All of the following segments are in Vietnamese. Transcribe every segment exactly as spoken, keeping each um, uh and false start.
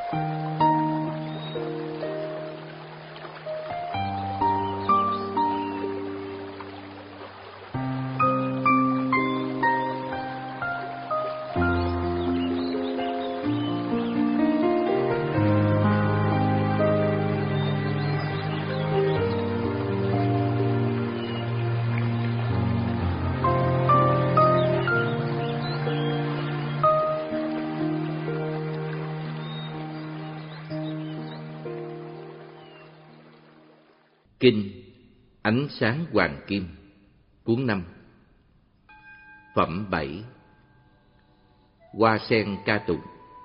Kinh Ánh sáng hoàng kim, cuốn năm. Phẩm bảy. Hoa sen ca tụng.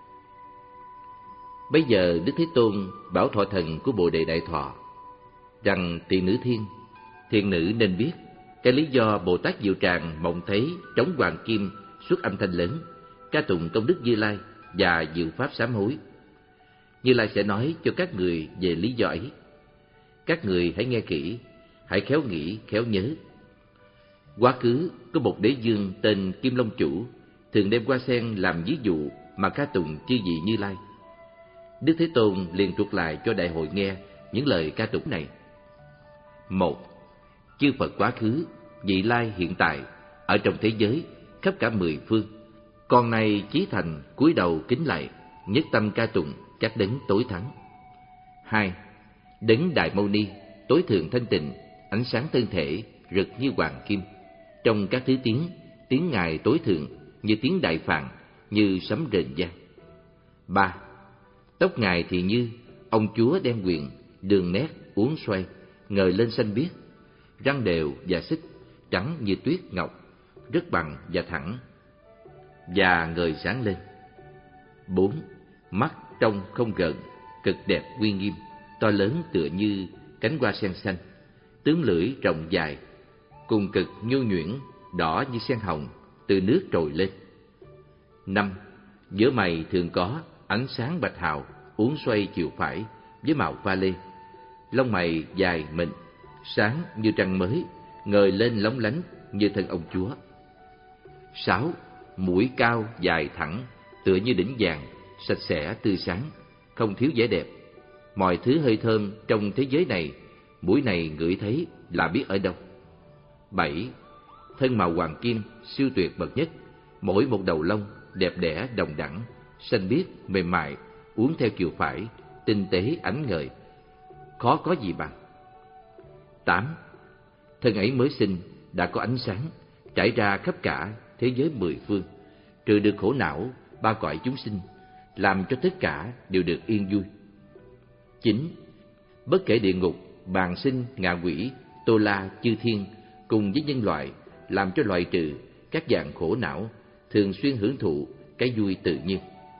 Bây giờ Đức Thế Tôn bảo thọ thần của Bồ Đề Đại Thọ rằng: tiền nữ thiên, thiên nữ nên biết cái lý do Bồ Tát Diệu Tràng mộng thấy trống hoàng kim xuất âm thanh lớn, ca tụng công đức Như Lai và diệu pháp sám hối. Như Lai sẽ nói cho các người về lý do ấy. Các người hãy nghe kỹ, hãy khéo nghĩ, khéo nhớ. Quá khứ có một đế dương tên Kim Long Chủ, thường đem hoa sen làm ví dụ mà ca tụng chư vị Như Lai. Đức Thế Tôn liền thuật lại cho đại hội nghe những lời ca tụng này. Một. Chư Phật quá khứ, vị lai hiện tại, ở trong thế giới, khắp cả mười phương, con nay chí thành cúi đầu kính lạy, nhất tâm ca tụng các đấng tối thắng. Hai. Đấng Đại Mâu Ni, tối thượng thanh tịnh, ánh sáng thân thể rực như hoàng kim. Trong các thứ tiếng, tiếng Ngài tối thượng như tiếng đại phạn, như sấm rền vang. Ba. Tóc Ngài thì như ông chúa đen quyện, đường nét uốn xoay, ngời lên xanh biếc, răng đều và xích, trắng như tuyết ngọc, rất bằng và thẳng, và ngời sáng lên. Bốn. Mắt trong không gợn, cực đẹp uy nghiêm, to lớn tựa như cánh hoa sen xanh, tướng lưỡi rộng dài, cùng cực nhu nhuyễn, đỏ như sen hồng, từ nước trồi lên. Năm. Giữa mày thường có ánh sáng bạch hào, uốn xoay chiều phải với màu pha lê, lông mày dài mịn, sáng như trăng mới, ngời lên lóng lánh như thân ông chúa. Sáu. Mũi cao dài thẳng, tựa như đỉnh vàng, sạch sẽ tươi sáng, không thiếu vẻ đẹp. Mọi thứ hơi thơm trong thế giới này, mũi này ngửi thấy là biết ở đâu. Bảy. Thân màu hoàng kim siêu tuyệt bậc nhất, mỗi một đầu lông đẹp đẽ đồng đẳng, xanh biếc mềm mại, uốn theo chiều phải, tinh tế ánh ngời, khó có gì bằng. Tám. Thân ấy mới sinh đã có ánh sáng trải ra khắp cả thế giới mười phương, trừ được khổ não ba cõi chúng sinh, làm cho tất cả đều được yên vui. Chín. Bất kể địa ngục, bàng sinh, ngạ quỷ, tô la, chư thiên cùng với nhân loại, làm cho loại trừ các dạng khổ não, thường xuyên hưởng thụ cái vui tự nhiên.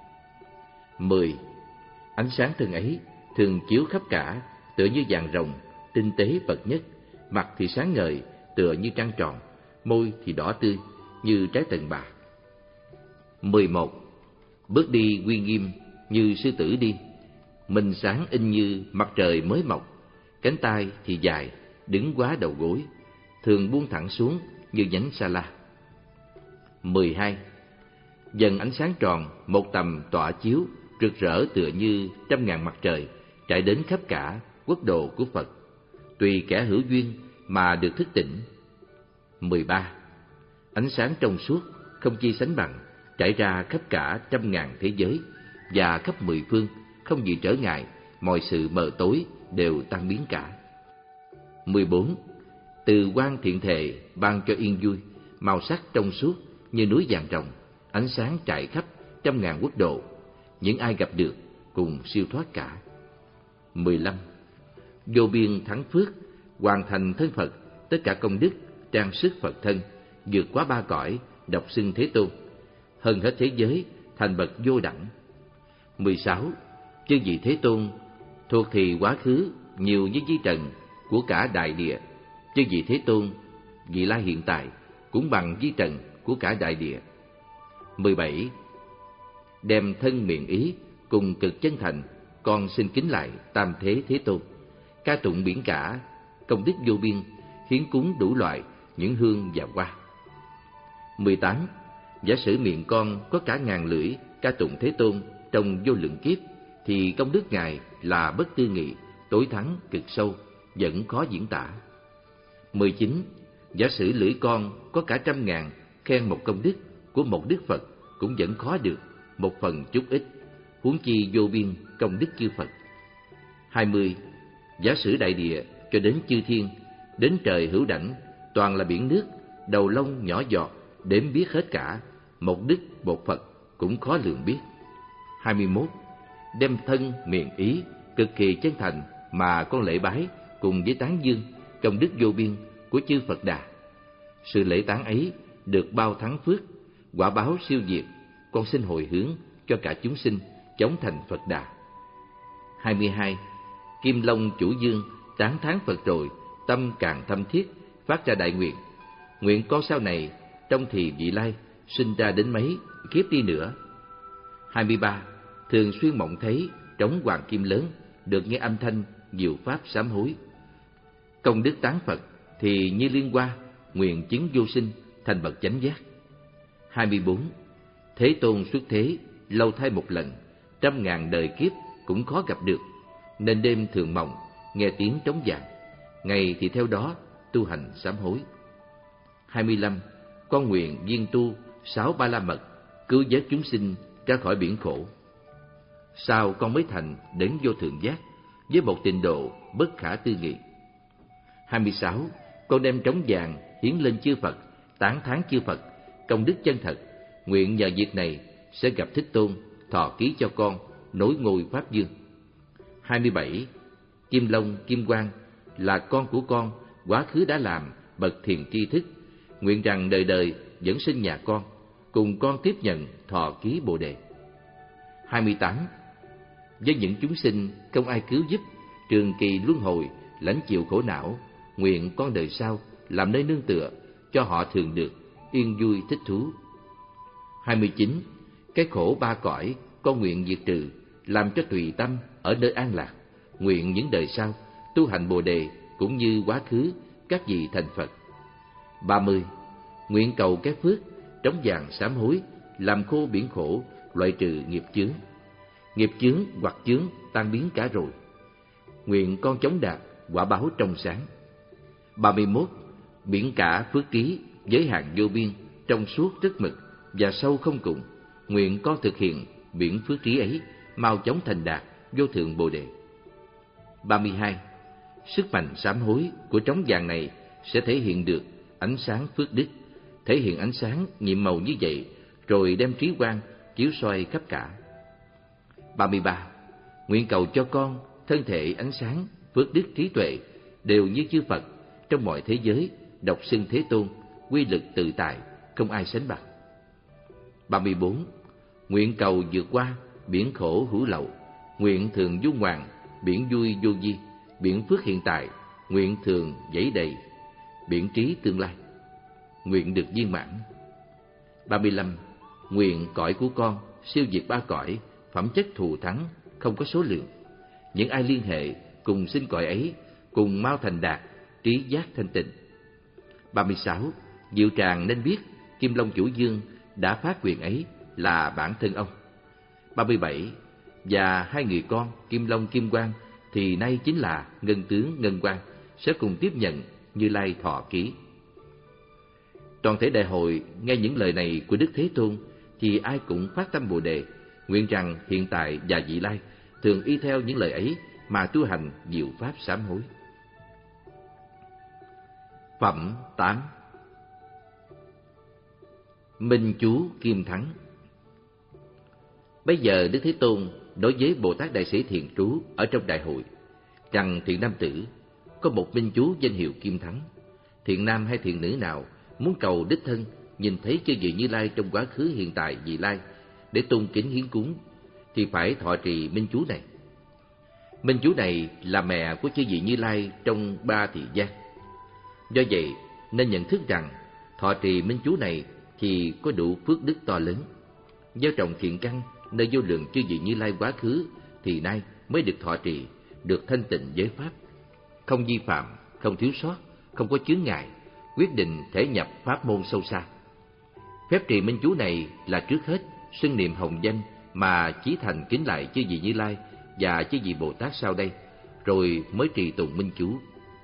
Mười. Ánh sáng thân ấy thường chiếu khắp cả, tựa như vàng rồng, tinh tế bậc nhất, mặt thì sáng ngời tựa như trăng tròn, môi thì đỏ tươi như trái tần bạc. Mười một. Bước đi uy nghiêm như sư tử đi, mình sáng in như mặt trời mới mọc, cánh tay thì dài, đứng quá đầu gối, thường buông thẳng xuống như nhánh sa la. Mười hai. Dần ánh sáng tròn, một tầm tỏa chiếu, rực rỡ tựa như trăm ngàn mặt trời, trải đến khắp cả quốc độ của Phật, tùy kẻ hữu duyên mà được thức tỉnh. Mười ba. Ánh sáng trong suốt, không chi sánh bằng, trải ra khắp cả trăm ngàn thế giới và khắp mười phương, không gì trở ngại, mọi sự mờ tối đều tan biến cả. Mười bốn. Từ quan thiện thệ ban cho yên vui, màu sắc trong suốt như núi vàng rồng, ánh sáng trải khắp trăm ngàn quốc độ, những ai gặp được cùng siêu thoát cả. Mười lăm. Vô biên thắng phước, hoàn thành thân Phật, tất cả công đức, trang sức Phật thân, vượt quá ba cõi, độc xưng Thế Tôn, hơn hết thế giới, thành bậc vô đẳng. Mười sáu. Chư vị Thế Tôn thuộc thì quá khứ nhiều như vi trần của cả đại địa, chư vị Thế Tôn vị lai hiện tại cũng bằng vi trần của cả đại địa. Mười bảy. Đem thân miệng ý cùng cực chân thành, con xin kính lại tam thế Thế Tôn, ca tụng biển cả công đức vô biên, hiến cúng đủ loại những hương và hoa. Mười tám. Giả sử miệng con có cả ngàn lưỡi ca tụng Thế Tôn trong vô lượng kiếp, thì công đức Ngài là bất tư nghị, tối thắng, cực sâu, vẫn khó diễn tả. Mười chín. Giả sử lưỡi con có cả trăm ngàn khen một công đức của một Đức Phật cũng vẫn khó được một phần chút ít, huống chi vô biên công đức chư Phật. Hai mươi. Giả sử đại địa cho đến chư thiên, đến trời hữu đảnh, toàn là biển nước, đầu lông nhỏ giọt, đếm biết hết cả, một đức một Phật cũng khó lường biết. Hai mươi mốt. Đem thân miền ý cực kỳ chân thành mà con lễ bái cùng với tán dương công đức vô biên của chư Phật Đà. Sự lễ tán ấy được bao thắng phước, quả báo siêu diệt, con xin hồi hướng cho cả chúng sinh chống thành Phật Đà. Hai mươi hai. Kim Long chủ dương tán thán Phật rồi, tâm càng thâm thiết, phát ra đại nguyện: nguyện con sau này trong thì vị lai, sinh ra đến mấy kiếp đi nữa. Hai mươi ba. Thường xuyên mộng thấy trống hoàng kim lớn, được nghe âm thanh diệu pháp sám hối. Công đức tán Phật thì như liên hoa, nguyện chứng vô sinh, thành bậc chánh giác. Hai mươi bốn. Thế Tôn xuất thế, lâu thai một lần, trăm ngàn đời kiếp cũng khó gặp được, nên đêm thường mộng, nghe tiếng trống vàng, ngày thì theo đó tu hành sám hối. Hai mươi lăm. Con nguyện viên tu sáu ba la mật, cứu vớt chúng sinh ra khỏi biển khổ. Sau con mới thành đến vô thượng giác, với một trình độ bất khả tư nghị. Hai mươi sáu. Con đem trống vàng hiến lên chư Phật, tán thán chư Phật công đức chân thật, nguyện nhờ việc này sẽ gặp Thích Tôn, thọ ký cho con, nối ngôi Pháp Dương. Hai mươi bảy. Kim Long, Kim Quang là con của con, quá khứ đã làm bậc thiền tri thức, nguyện rằng đời đời vẫn sinh nhà con, cùng con tiếp nhận thọ ký Bồ Đề. Hai mươi tám. Với những chúng sinh không ai cứu giúp, trường kỳ luân hồi, lãnh chịu khổ não, nguyện con đời sau làm nơi nương tựa, cho họ thường được yên vui thích thú. Hai mươi chín. Cái khổ ba cõi con nguyện diệt trừ, làm cho tùy tâm ở nơi an lạc, nguyện những đời sau tu hành Bồ Đề cũng như quá khứ các vị thành Phật. Ba mươi. Nguyện cầu cái phước trống vàng sám hối, làm khô biển khổ, loại trừ nghiệp chướng. Nghiệp chướng hoặc chướng tan biến cả rồi, nguyện con chống đạt quả báo trong sáng. Ba mươi mốt. Biển cả phước trí, giới hạn vô biên, trong suốt rất mực và sâu không cùng, nguyện con thực hiện biển phước trí ấy, mau chóng thành đạt vô thượng Bồ Đề. Ba mươi hai. Sức mạnh sám hối của trống vàng này sẽ thể hiện được ánh sáng phước đức, thể hiện ánh sáng nhiệm màu như vậy, rồi đem trí quang chiếu soi khắp cả. Ba mươi ba. Nguyện cầu cho con thân thể ánh sáng, phước đức trí tuệ đều như chư Phật, trong mọi thế giới độc xưng Thế Tôn, quy lực tự tại, không ai sánh bằng. Ba mươi bốn. Nguyện cầu vượt qua biển khổ hữu lậu, nguyện thường du ngoạn biển vui vô vi, biển phước hiện tại, nguyện thường dẫy đầy biển trí tương lai, nguyện được viên mãn. Ba mươi lăm. Nguyện cõi của con siêu diệt ba cõi, phẩm chất thù thắng không có số lượng, những ai liên hệ cùng sinh cõi ấy, cùng mau thành đạt trí giác thanh tịnh. Ba mươi sáu. Diệu tràng nên biết Kim Long chủ dương đã phát quyền ấy là bản thân ông. Ba mươi bảy. Và hai người con Kim Long Kim Quang thì nay chính là Ngân Tướng Ngân Quang, sẽ cùng tiếp nhận Như Lai thọ ký. Toàn thể đại hội nghe những lời này của Đức Thế Tôn thì ai cũng phát tâm Bồ Đề, nguyện rằng hiện tại và vị lai thường y theo những lời ấy mà tu hành diệu pháp sám hối. Phẩm tám. Minh chú Kim Thắng. Bây giờ Đức Thế Tôn đối với Bồ Tát Đại Sĩ Thiền Trú ở trong đại hội rằng: thiện nam tử, có một minh chú danh hiệu Kim Thắng. Thiện nam hay thiện nữ nào muốn cầu đích thân nhìn thấy chư vị Như Lai trong quá khứ hiện tại vị lai để tôn kính hiến cúng thì phải thọ trì minh chú này. Minh chú này là mẹ của chư vị Như Lai trong ba thị giác. Do vậy nên nhận thức rằng thọ trì minh chú này thì có đủ phước đức to lớn. Gieo trồng thiện căn nơi vô lượng chư vị Như Lai quá khứ thì nay mới được thọ trì, được thanh tịnh giới pháp, không vi phạm, không thiếu sót, không có chướng ngại, quyết định thể nhập pháp môn sâu xa. Phép trì minh chú này là trước hết xưng niệm hồng danh mà chí thành kính lại chư vị Như Lai và chư vị Bồ Tát sau đây, rồi mới trì tụng minh chú.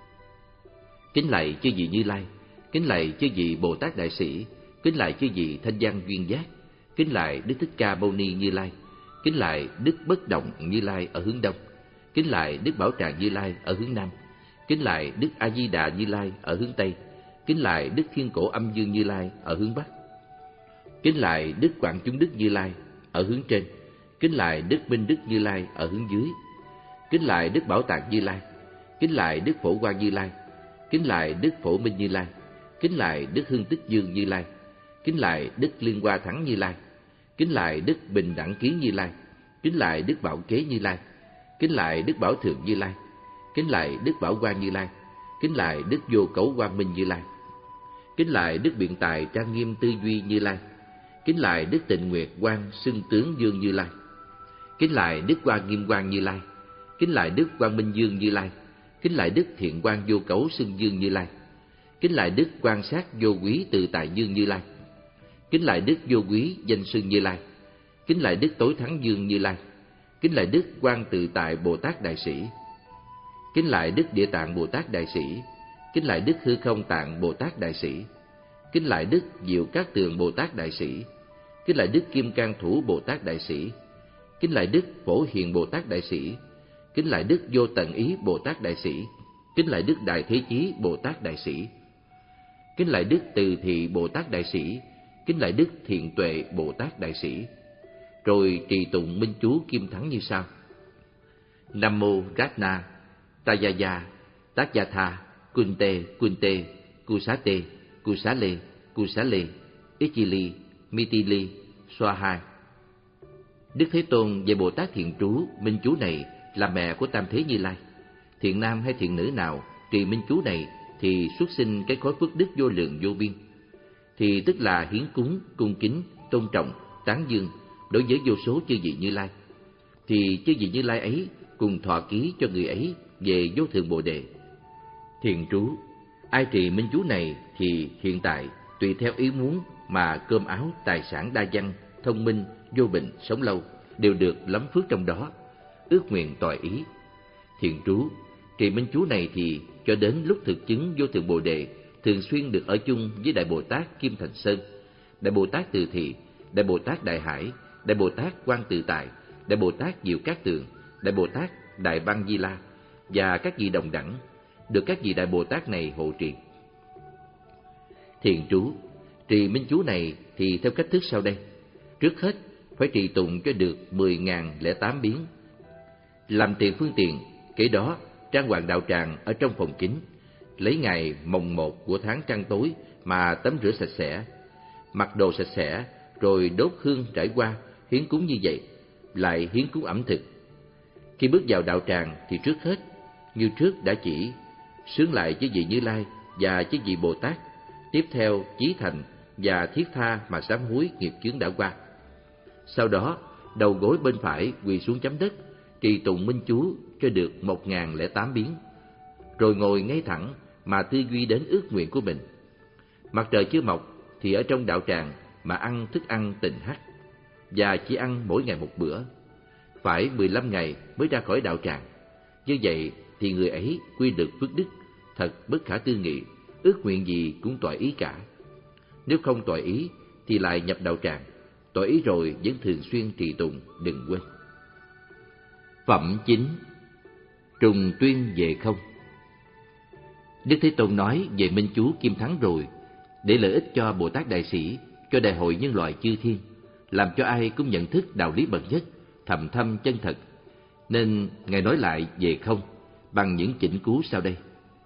Kính lạy chư vị Như Lai, kính lạy chư vị Bồ Tát Đại Sĩ, kính lạy chư vị Thanh Văn Duyên Giác, kính lạy Đức Thích Ca Mâu Ni Như Lai, kính lạy Đức Bất Động Như Lai ở hướng đông, kính lạy Đức Bảo Tràng Như Lai ở hướng nam, kính lạy Đức A Di Đà Như Lai ở hướng tây, kính lạy Đức Thiên Cổ Âm Dương Như Lai ở hướng bắc, kính lạy Đức Quảng Chúng Đức Như Lai ở hướng trên, kính lạy Đức Minh Đức Như Lai ở hướng dưới, kính lạy Đức Bảo Tàng Như Lai, kính lạy Đức Phổ Quang Như Lai, kính lạy Đức Phổ Minh Như Lai, kính lạy Đức Hưng Tích Dương Như Lai, kính lạy Đức Liên Hoa Thắng Như Lai, kính lạy Đức Bình Đẳng Kiến Như Lai, kính lạy Đức Bảo Kế Như Lai, kính lạy Đức Bảo Thượng Như Lai, kính lạy Đức Bảo Quang Như Lai, kính lạy Đức Vô Cấu Quang Minh Như Lai, kính lạy Đức Biện Tài Trang Nghiêm Tư Duy Như Lai, kính lạy Đức Tịnh Nguyệt Quang Xưng Tướng Dương Như Lai, kính lạy Đức Quang Nghiêm Quang Như Lai, kính lạy Đức Quang Minh Dương Như Lai, kính lạy Đức Thiện Quang Vô Cấu Xưng Dương Như Lai, kính lạy Đức Quan Sát Vô Quý Tự Tại Dương Như Lai, kính lạy Đức Vô Quý Danh Xưng Như Lai, kính lạy Đức Tối Thắng Dương Như Lai, kính lạy Đức Quan Tự Tại Bồ Tát Đại Sĩ, kính lạy Đức Địa Tạng Bồ Tát Đại Sĩ, kính lạy Đức Hư Không Tạng Bồ Tát Đại Sĩ, kính lạy Đức Diệu Cát Tường Bồ Tát Đại Sĩ, kính lạy Đức Kim Cang Thủ Bồ Tát Đại Sĩ, kính lạy Đức Phổ Hiền Bồ Tát Đại Sĩ, kính lạy Đức Vô Tận Ý Bồ Tát Đại Sĩ, kính lạy Đức Đại Thế Chí Bồ Tát Đại Sĩ, kính lạy Đức Từ Thị Bồ Tát Đại Sĩ, kính lạy Đức Thiện Tuệ Bồ Tát Đại Sĩ. Rồi trì tụng minh chú Kim Thắng như sau: Nam mô Ratna Tayaya Tatyatha Kunte Kunte Kusate Kusale Kusale Ichili Mitili Swaha. Đức Thế Tôn về Bồ Tát Thiện Trú minh chú này là mẹ của Tam Thế Như Lai. Thiện nam hay thiện nữ nào trì minh chú này thì xuất sinh cái khối phước đức vô lượng vô biên, thì tức là hiến cúng, cung kính, tôn trọng, tán dương đối với vô số chư vị Như Lai. Thì chư vị Như Lai ấy cùng thọ ký cho người ấy về vô thượng Bồ Đề. Thiện trú, ai trì minh chú này thì hiện tại tùy theo ý muốn mà cơm áo, tài sản đa văn, thông minh, vô bệnh, sống lâu đều được lắm phước trong đó, ước nguyện tòi ý. Thiện trú, trì minh chú này thì cho đến lúc thực chứng vô thượng Bồ Đề thường xuyên được ở chung với Đại Bồ Tát Kim Thành Sơn, Đại Bồ Tát Từ Thị, Đại Bồ Tát Đại Hải, Đại Bồ Tát Quan Tự Tại, Đại Bồ Tát Diệu Cát Tường, Đại Bồ Tát Đại Băng Di La và các vị đồng đẳng, được các vị Đại Bồ Tát này hộ trì. Thiện trú, trì minh chú này thì theo cách thức sau đây. Trước hết phải trì tụng cho được mười nghìn lẻ tám biến. Làm tiền phương tiện, kể đó trang hoàng đạo tràng ở trong phòng kính, lấy ngày mồng một của tháng trăng tối mà tắm rửa sạch sẽ, mặc đồ sạch sẽ, rồi đốt hương trải qua, hiến cúng như vậy, lại hiến cúng ẩm thực. Khi bước vào đạo tràng thì trước hết, như trước đã chỉ, sướng lại với vị Như Lai và với vị Bồ Tát, tiếp theo chí thành và thiết tha mà sám hối nghiệp chướng đã qua. Sau đó, đầu gối bên phải quỳ xuống chấm đất, trì tụng minh chú cho được một nghìn lẻ tám biến, rồi ngồi ngay thẳng mà tư duy đến ước nguyện của mình. Mặt trời chưa mọc thì ở trong đạo tràng mà ăn thức ăn tịnh hắc, và chỉ ăn mỗi ngày một bữa. Phải mười lăm ngày mới ra khỏi đạo tràng. Như vậy thì người ấy quy được phước đức, thật bất khả tư nghị, ước nguyện gì cũng toại ý cả. Nếu không toại ý thì lại nhập đạo tràng, toại ý rồi vẫn thường xuyên trì tụng, đừng quên. Phẩm chính, trùng tuyên về không. Đức Thế Tôn nói về minh chú Kim Thắng rồi, để lợi ích cho Bồ Tát Đại Sĩ, cho đại hội nhân loại chư thiên, làm cho ai cũng nhận thức đạo lý bậc nhất, thầm thâm chân thật. Nên Ngài nói lại về không bằng những chỉnh cú sau đây.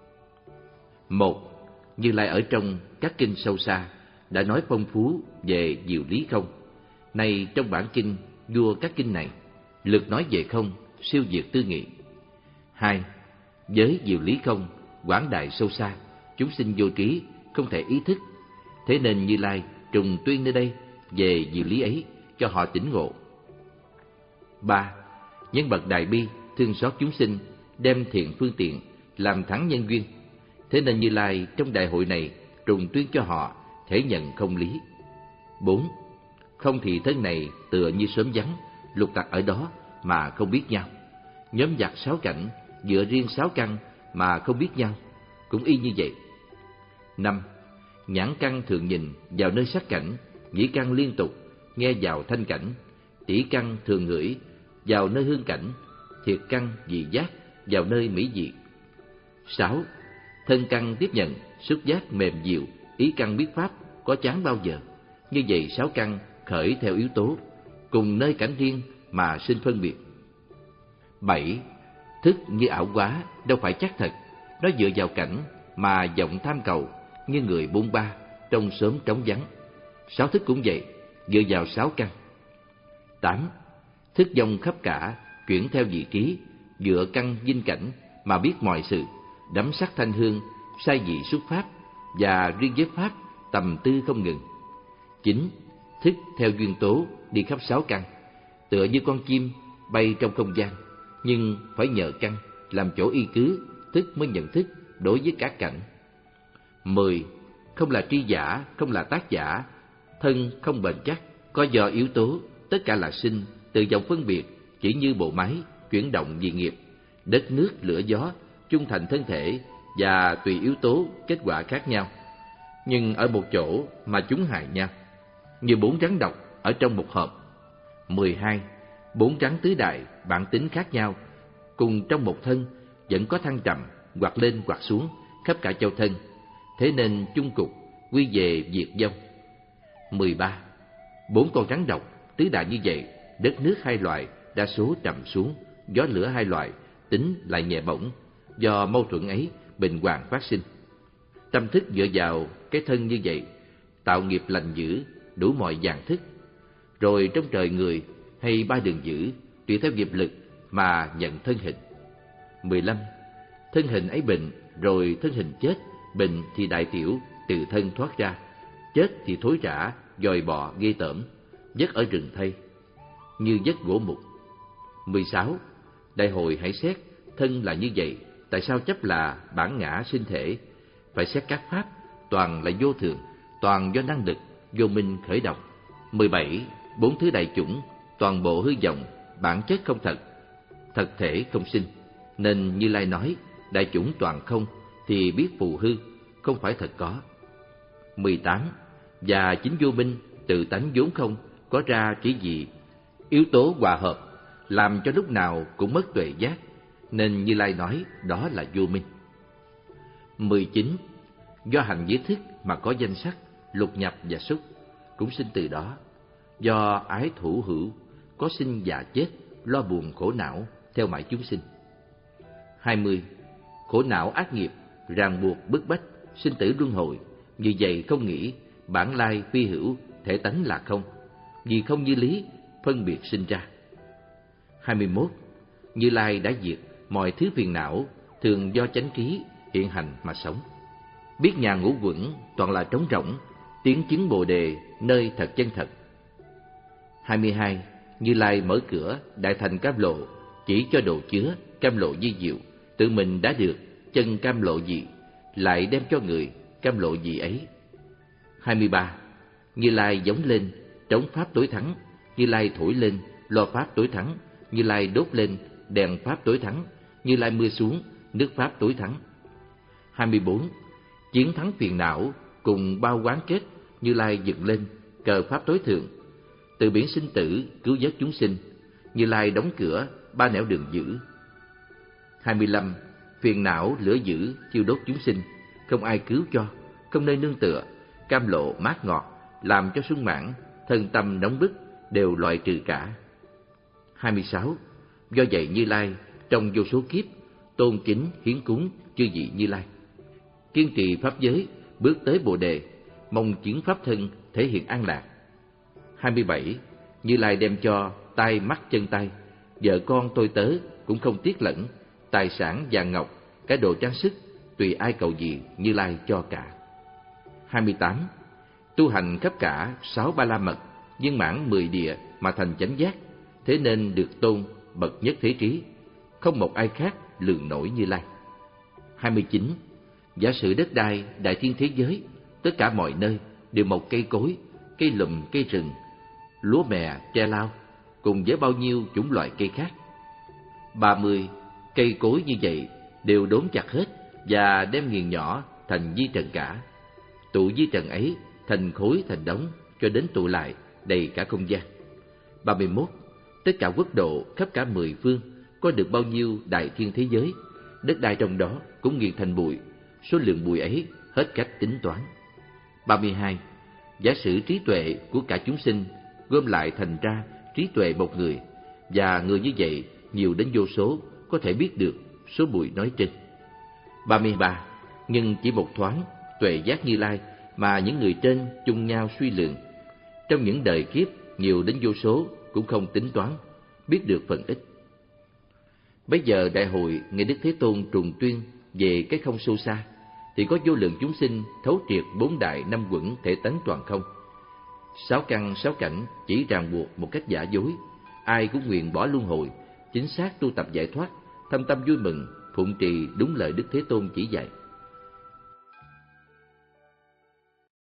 Một, Như Lai ở trong các kinh sâu xa đã nói phong phú về diệu lý không. Nay trong bản kinh vua các kinh này, lượt nói về không, siêu diệt tư nghị. Hai, với diệu lý không quảng đại sâu xa, chúng sinh vô trí không thể ý thức, thế nên Như Lai trùng tuyên nơi đây về diệu lý ấy cho họ tỉnh ngộ. Ba, nhân bậc đại bi thương xót chúng sinh, đem thiện phương tiện làm thắng nhân duyên, thế nên Như Lai trong đại hội này trùng tuyên cho họ thể nhận không lý. Bốn, không thì thân này tựa như sớm vắng, lục tặc ở đó mà không biết nhau. Nhóm giặc sáu cảnh dựa riêng sáu căn mà không biết nhau, cũng y như vậy. Năm. Nhãn căn thường nhìn vào nơi sắc cảnh, nhĩ căn liên tục nghe vào thanh cảnh, tỷ căn thường ngửi vào nơi hương cảnh, thiệt căn vị giác vào nơi mỹ vị. Sáu. Thân căn tiếp nhận xúc giác mềm dịu, ý căn biết pháp có chán bao giờ. Như vậy sáu căn khởi theo yếu tố, cùng nơi cảnh riêng mà sinh phân biệt. Bảy. Thức như ảo quá, đâu phải chắc thật, nó dựa vào cảnh mà vọng tham cầu, như người bôn ba trong xóm trống vắng. Sáu thức cũng vậy, dựa vào sáu căn. Tám. Thức vong khắp cả, chuyển theo vị trí, dựa căn dinh cảnh mà biết mọi sự, đắm sắc thanh hương, sai vị xuất pháp, và riêng với pháp tầm tư không ngừng. Chín. Thức theo duyên tố đi khắp sáu căn, tựa như con chim bay trong không gian, nhưng phải nhờ căn làm chỗ y cứ, thức mới nhận thức đối với cả cảnh. Mười. Không là tri giả, không là tác giả, thân không bền chắc, có do yếu tố, tất cả là sinh, tự vọng phân biệt, chỉ như bộ máy chuyển động vì nghiệp, đất nước lửa gió, chung thành thân thể, và tùy yếu tố kết quả khác nhau, nhưng ở một chỗ mà chúng hại nhau, như bốn rắn độc ở trong một hộp. Mười hai. Bốn rắn tứ đại bản tính khác nhau, cùng trong một thân vẫn có thăng trầm, hoặc lên hoặc xuống khắp cả châu thân, thế nên chung cục quy về diệt vong. Mười ba. Bốn con rắn độc tứ đại như vậy, đất nước hai loại đa số trầm xuống, gió lửa hai loại tính lại nhẹ bổng, do mâu thuẫn ấy bình hoàng phát sinh. Tâm thức dựa vào cái thân như vậy, tạo nghiệp lành dữ đủ mọi dạng thức, rồi trong trời người hay ba đường dữ tùy theo nghiệp lực mà nhận thân hình. Mười lăm. Thân hình ấy bệnh, rồi thân hình chết, bệnh thì đại tiểu từ thân thoát ra, chết thì thối rã, dòi bọ ghê tởm, vất ở rừng thây, như vất gỗ mục. Mười sáu. Đại hội hãy xét, thân là như vậy, tại sao chấp là bản ngã sinh thể? Phải xét các pháp, toàn là vô thường, toàn do năng lực, vô minh khởi động. Mười bảy. Bốn thứ đại chủng, toàn bộ hư vọng, bản chất không thật, thật thể không sinh. Nên Như Lai nói, đại chủng toàn không, thì biết phù hư, không phải thật có. Mười tám. Và chính vô minh, tự tánh vốn không, có ra chỉ vì yếu tố hòa hợp, làm cho lúc nào cũng mất tuệ giác, nên Như Lai nói đó là vô minh. Mười chín. Do hành với thức mà có danh sắc, lục nhập và xúc, cũng sinh từ đó. Do ái thủ hữu, có sinh già chết, lo buồn khổ não, theo mãi chúng sinh. Hai mươi. Khổ não ác nghiệp, ràng buộc bức bách, sinh tử luân hồi, như vậy không nghĩ, bản lai phi hữu, thể tánh là không, vì không như lý, phân biệt sinh ra. Hai mươi mốt. Như Lai đã diệt mọi thứ phiền não, thường do chánh trí hiện hành mà sống. Biết nhà ngũ quẩn toàn là trống rỗng, tiến chứng bồ đề nơi thật chân thật. Hai mươi hai. Như Lai mở cửa đại thành cam lộ, chỉ cho đồ chứa cam lộ di diệu, tự mình đã được chân cam lộ dị, lại đem cho người cam lộ dị ấy. Hai mươi ba. Như Lai giống lên trống pháp tối thắng, Như Lai thổi lên lo pháp tối thắng, Như Lai đốt lên đèn pháp tối thắng, Như Lai mưa xuống nước pháp tối thắng. Hai mươi bốn. Chiến thắng phiền não cùng bao quán kết, Như Lai dựng lên cờ pháp tối thượng, từ biển sinh tử cứu vớt chúng sinh, Như Lai đóng cửa ba nẻo đường dữ. Hai mươi lăm. Phiền não lửa dữ thiêu đốt chúng sinh, không ai cứu cho, không nơi nương tựa, cam lộ mát ngọt, làm cho sung mãn, thân tâm nóng bức đều loại trừ cả. Hai mươi sáu. Do vậy Như Lai trong vô số kiếp tôn kính hiến cúng chư vị Như Lai, kiên trì pháp giới, bước tới bồ đề, mong chứng pháp thân thể hiện an lạc. Hai mươi bảy. Như Lai đem cho tai mắt chân tay, vợ con tôi tớ cũng không tiếc lẫn, tài sản vàng ngọc, cái đồ trang sức, tùy ai cầu gì Như Lai cho cả. Hai mươi tám. Tu hành khắp cả sáu ba la mật, viên mãn mười địa mà thành chánh giác, thế nên được tôn bậc nhất thế trí, không một ai khác lường nổi Như Lai. Hai mươi chín. Giả sử đất đai đại thiên thế giới, tất cả mọi nơi đều mọc cây cối, cây lùm cây rừng, lúa mè tre lau, cùng với bao nhiêu chủng loại cây khác. Ba mươi cây cối như vậy đều đốn chặt hết và đem nghiền nhỏ thành di trần cả. Tụ di trần ấy thành khối thành đống cho đến tụ lại đầy cả không gian. Ba mươi mốt tất cả quốc độ khắp cả mười phương có được bao nhiêu đại thiên thế giới, đất đai trong đó cũng nghiền thành bụi, số lượng bụi ấy hết cách tính toán. Ba mươi hai giả sử trí tuệ của cả chúng sinh gom lại thành ra trí tuệ một người, và người như vậy nhiều đến vô số, có thể biết được số bụi nói trên. Ba mươi ba nhưng chỉ một thoáng tuệ giác Như Lai mà những người trên chung nhau suy lượng, trong những đời kiếp nhiều đến vô số cũng không tính toán, biết được phần ít. Bây giờ đại hội nghe Đức Thế Tôn trùng tuyên về cái không sâu xa, thì có vô lượng chúng sinh thấu triệt bốn đại năm quẩn thể tánh toàn không. Sáu căn sáu cảnh chỉ ràng buộc một cách giả dối, ai cũng nguyện bỏ luân hồi, chính xác tu tập giải thoát, thâm tâm vui mừng, phụng trì đúng lời Đức Thế Tôn chỉ dạy.